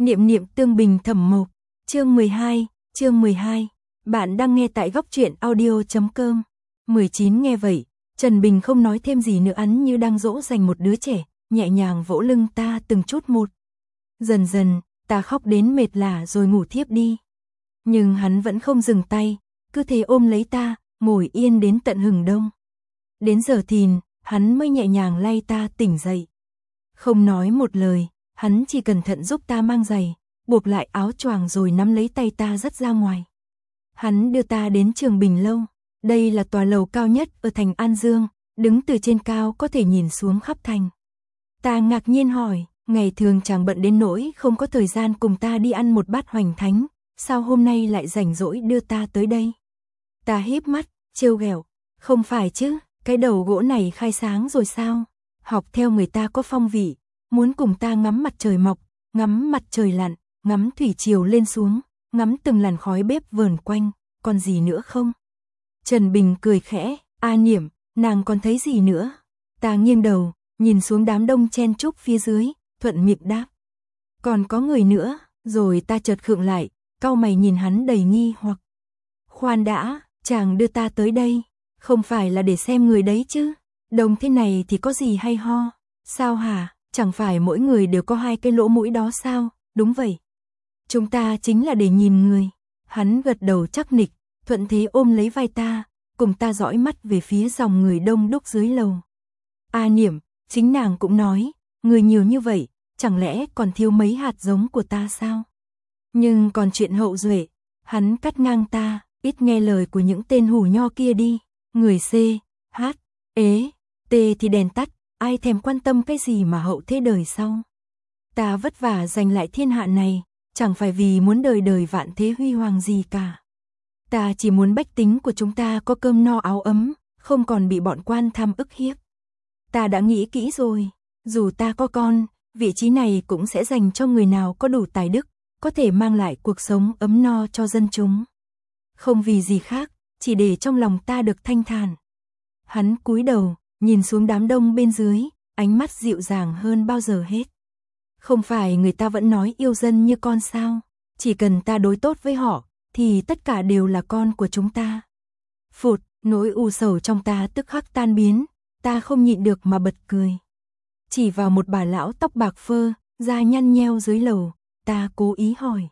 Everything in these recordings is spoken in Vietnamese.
Niệm niệm tương bình thẩm mộc. Chương 12. Bạn đang nghe tại góc truyện audio.com. 19 nghe vậy, Trần Bình không nói thêm gì nữa, hắn như đang dỗ dành một đứa trẻ, nhẹ nhàng vỗ lưng ta từng chút một. Dần dần, ta khóc đến mệt lả rồi ngủ thiếp đi. Nhưng hắn vẫn không dừng tay, cứ thế ôm lấy ta, ngồi yên đến tận hừng đông. Đến giờ thìn, hắn mới nhẹ nhàng lay ta tỉnh dậy. Không nói một lời, hắn chỉ cẩn thận giúp ta mang giày, buộc lại áo choàng rồi nắm lấy tay ta dắt ra ngoài. Hắn đưa ta đến Trường Bình Lâu, đây là tòa lầu cao nhất ở thành An Dương, đứng từ trên cao có thể nhìn xuống khắp thành. Ta ngạc nhiên hỏi, ngày thường chàng bận đến nỗi không có thời gian cùng ta đi ăn một bát hoành thánh, sao hôm nay lại rảnh rỗi đưa ta tới đây? Ta híp mắt, trêu ghẹo, không phải chứ, cái đầu gỗ này khai sáng rồi sao? Học theo người ta có phong vị, muốn cùng ta ngắm mặt trời mọc, ngắm mặt trời lặn, ngắm thủy triều lên xuống, ngắm từng làn khói bếp vờn quanh, còn gì nữa không? Trần Bình cười khẽ, A Niệm, nàng còn thấy gì nữa? Ta nghiêng đầu, nhìn xuống đám đông chen chúc phía dưới, thuận miệng đáp. Còn có người nữa, rồi ta chợt khựng lại, cau mày nhìn hắn đầy nghi hoặc. Khoan đã, chàng đưa ta tới đây, không phải là để xem người đấy chứ? Đông thế này thì có gì hay ho? Sao hả, chẳng phải mỗi người đều có hai cái lỗ mũi đó sao? Đúng vậy. Chúng ta chính là để nhìn người. Hắn gật đầu chắc nịch, thuận thế ôm lấy vai ta, cùng ta dõi mắt về phía dòng người đông đúc dưới lầu. A Niệm, chính nàng cũng nói, người nhiều như vậy, chẳng lẽ còn thiếu mấy hạt giống của ta sao? Nhưng còn chuyện hậu duệ, hắn cắt ngang ta, ít nghe lời của những tên hủ nho kia đi, người C, H, ế, T thì đèn tắt, ai thèm quan tâm cái gì mà hậu thế đời sau. Ta vất vả giành lại thiên hạ này, chẳng phải vì muốn đời đời vạn thế huy hoàng gì cả. Ta chỉ muốn bách tính của chúng ta có cơm no áo ấm, không còn bị bọn quan tham ức hiếp. Ta đã nghĩ kỹ rồi, dù ta có con, vị trí này cũng sẽ dành cho người nào có đủ tài đức, có thể mang lại cuộc sống ấm no cho dân chúng. Không vì gì khác, chỉ để trong lòng ta được thanh thản. Hắn cúi đầu, nhìn xuống đám đông bên dưới, ánh mắt dịu dàng hơn bao giờ hết. Không phải người ta vẫn nói yêu dân như con sao? Chỉ cần ta đối tốt với họ, thì tất cả đều là con của chúng ta. Phụt, nỗi u sầu trong ta tức khắc tan biến, ta không nhịn được mà bật cười. Chỉ vào một bà lão tóc bạc phơ, da nhăn nheo dưới lầu, ta cố ý hỏi.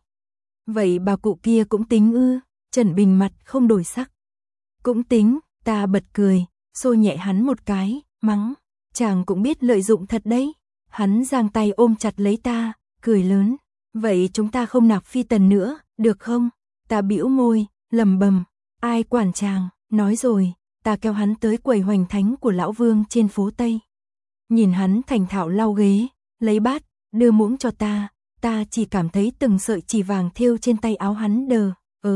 Vậy bà cụ kia cũng tính ư? Trần Bình mặt không đổi sắc. Cũng tính, ta bật cười, xô nhẹ hắn một cái, mắng. Chàng cũng biết lợi dụng thật đấy. Hắn giang tay ôm chặt lấy ta, cười lớn. Vậy chúng ta không nạp phi tần nữa, được không? Ta bĩu môi, lầm bầm. Ai quản chàng, nói rồi, ta kéo hắn tới quầy hoành thánh của lão Vương trên phố Tây. Nhìn hắn thành thạo lau ghế, lấy bát, đưa muỗng cho ta chỉ cảm thấy từng sợi chỉ vàng thêu trên tay áo hắn đờ,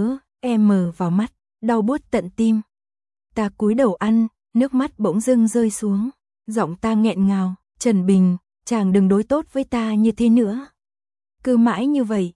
mờ vào mắt, đau buốt tận tim. Ta cúi đầu ăn, nước mắt bỗng dưng rơi xuống, giọng ta nghẹn ngào, Trần Bình, chàng đừng đối tốt với ta như thế nữa. Cứ mãi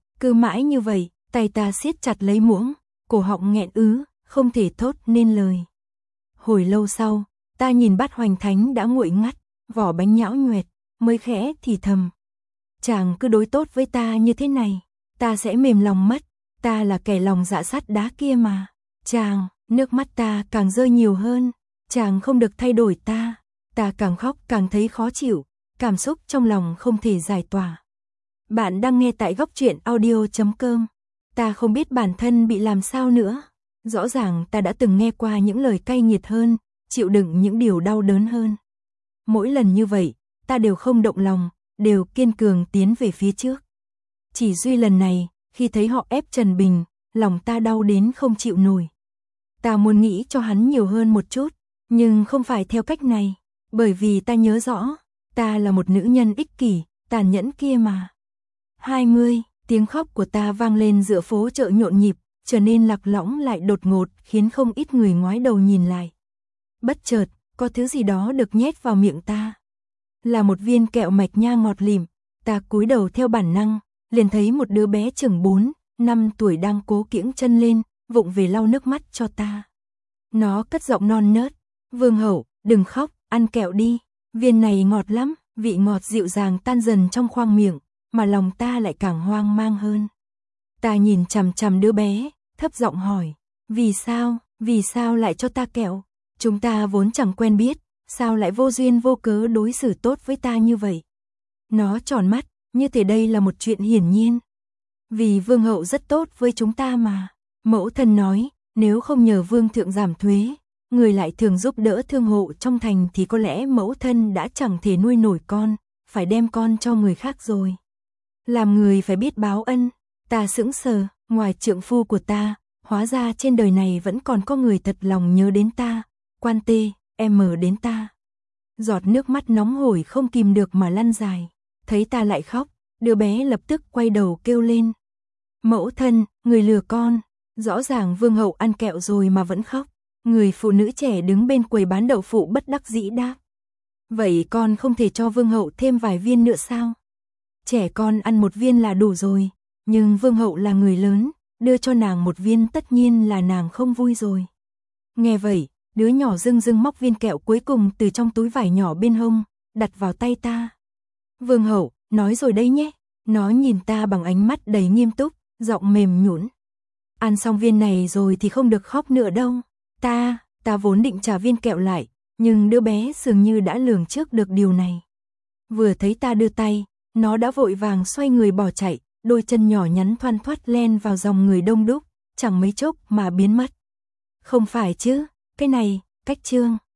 như vậy, tay ta siết chặt lấy muỗng, cổ họng nghẹn ứ, không thể thốt nên lời. Hồi lâu sau, ta nhìn bát hoành thánh đã nguội ngắt, vỏ bánh nhão nhoẹt, mới khẽ thì thầm. Chàng cứ đối tốt với ta như thế này, ta sẽ mềm lòng mất, ta là kẻ lòng dạ sắt đá kia mà. Chàng, nước mắt ta càng rơi nhiều hơn, chàng không được thay đổi ta càng khóc càng thấy khó chịu, cảm xúc trong lòng không thể giải tỏa. Bạn đang nghe tại góc truyện audio.com. Ta không biết bản thân bị làm sao nữa. Rõ ràng ta đã từng nghe qua những lời cay nghiệt hơn, chịu đựng những điều đau đớn hơn. Mỗi lần như vậy, ta đều không động lòng, đều kiên cường tiến về phía trước. Chỉ duy lần này, khi thấy họ ép Trần Bình, lòng ta đau đến không chịu nổi. Ta muốn nghĩ cho hắn nhiều hơn một chút, nhưng không phải theo cách này, bởi vì ta nhớ rõ, ta là một nữ nhân ích kỷ, tàn nhẫn kia mà. 20, tiếng khóc của ta vang lên giữa phố chợ nhộn nhịp, trở nên lạc lõng lại đột ngột, khiến không ít người ngoái đầu nhìn lại. Bất chợt, có thứ gì đó được nhét vào miệng ta. Là một viên kẹo mạch nha ngọt lịm, ta cúi đầu theo bản năng, liền thấy một đứa bé chừng 4, 5 tuổi đang cố kiễng chân lên, vụng về lau nước mắt cho ta. Nó cất giọng non nớt, Vương hậu, đừng khóc, ăn kẹo đi, viên này ngọt lắm, vị ngọt dịu dàng tan dần trong khoang miệng, mà lòng ta lại càng hoang mang hơn. Ta nhìn chằm chằm đứa bé, thấp giọng hỏi, vì sao lại cho ta kẹo? Chúng ta vốn chẳng quen biết, sao lại vô duyên vô cớ đối xử tốt với ta như vậy? Nó tròn mắt, như thể đây là một chuyện hiển nhiên. Vì vương hậu rất tốt với chúng ta mà. Mẫu thân nói, nếu không nhờ vương thượng giảm thuế, người lại thường giúp đỡ thương hộ trong thành thì có lẽ mẫu thân đã chẳng thể nuôi nổi con, phải đem con cho người khác rồi. Làm người phải biết báo ân. Ta sững sờ, ngoài trượng phu của ta, hóa ra trên đời này vẫn còn có người thật lòng nhớ đến ta, quan tê, em mở đến ta. Giọt nước mắt nóng hổi không kìm được mà lăn dài. Thấy ta lại khóc, đứa bé lập tức quay đầu kêu lên. Mẫu thân, người lừa con. Rõ ràng vương hậu ăn kẹo rồi mà vẫn khóc. Người phụ nữ trẻ đứng bên quầy bán đậu phụ bất đắc dĩ đáp. Vậy con không thể cho vương hậu thêm vài viên nữa sao? Trẻ con ăn một viên là đủ rồi, nhưng vương hậu là người lớn, đưa cho nàng một viên tất nhiên là nàng không vui rồi. Nghe vậy, đứa nhỏ dưng dưng móc viên kẹo cuối cùng từ trong túi vải nhỏ bên hông, đặt vào tay ta. Vương hậu, nói rồi đây nhé. Nó nhìn ta bằng ánh mắt đầy nghiêm túc, giọng mềm nhũn. Ăn xong viên này rồi thì không được khóc nữa đâu. Ta vốn định trả viên kẹo lại, nhưng đứa bé dường như đã lường trước được điều này. Vừa thấy ta đưa tay, nó đã vội vàng xoay người bỏ chạy, đôi chân nhỏ nhắn thoăn thoắt len vào dòng người đông đúc, chẳng mấy chốc mà biến mất. Không phải chứ, cái này, cách chương.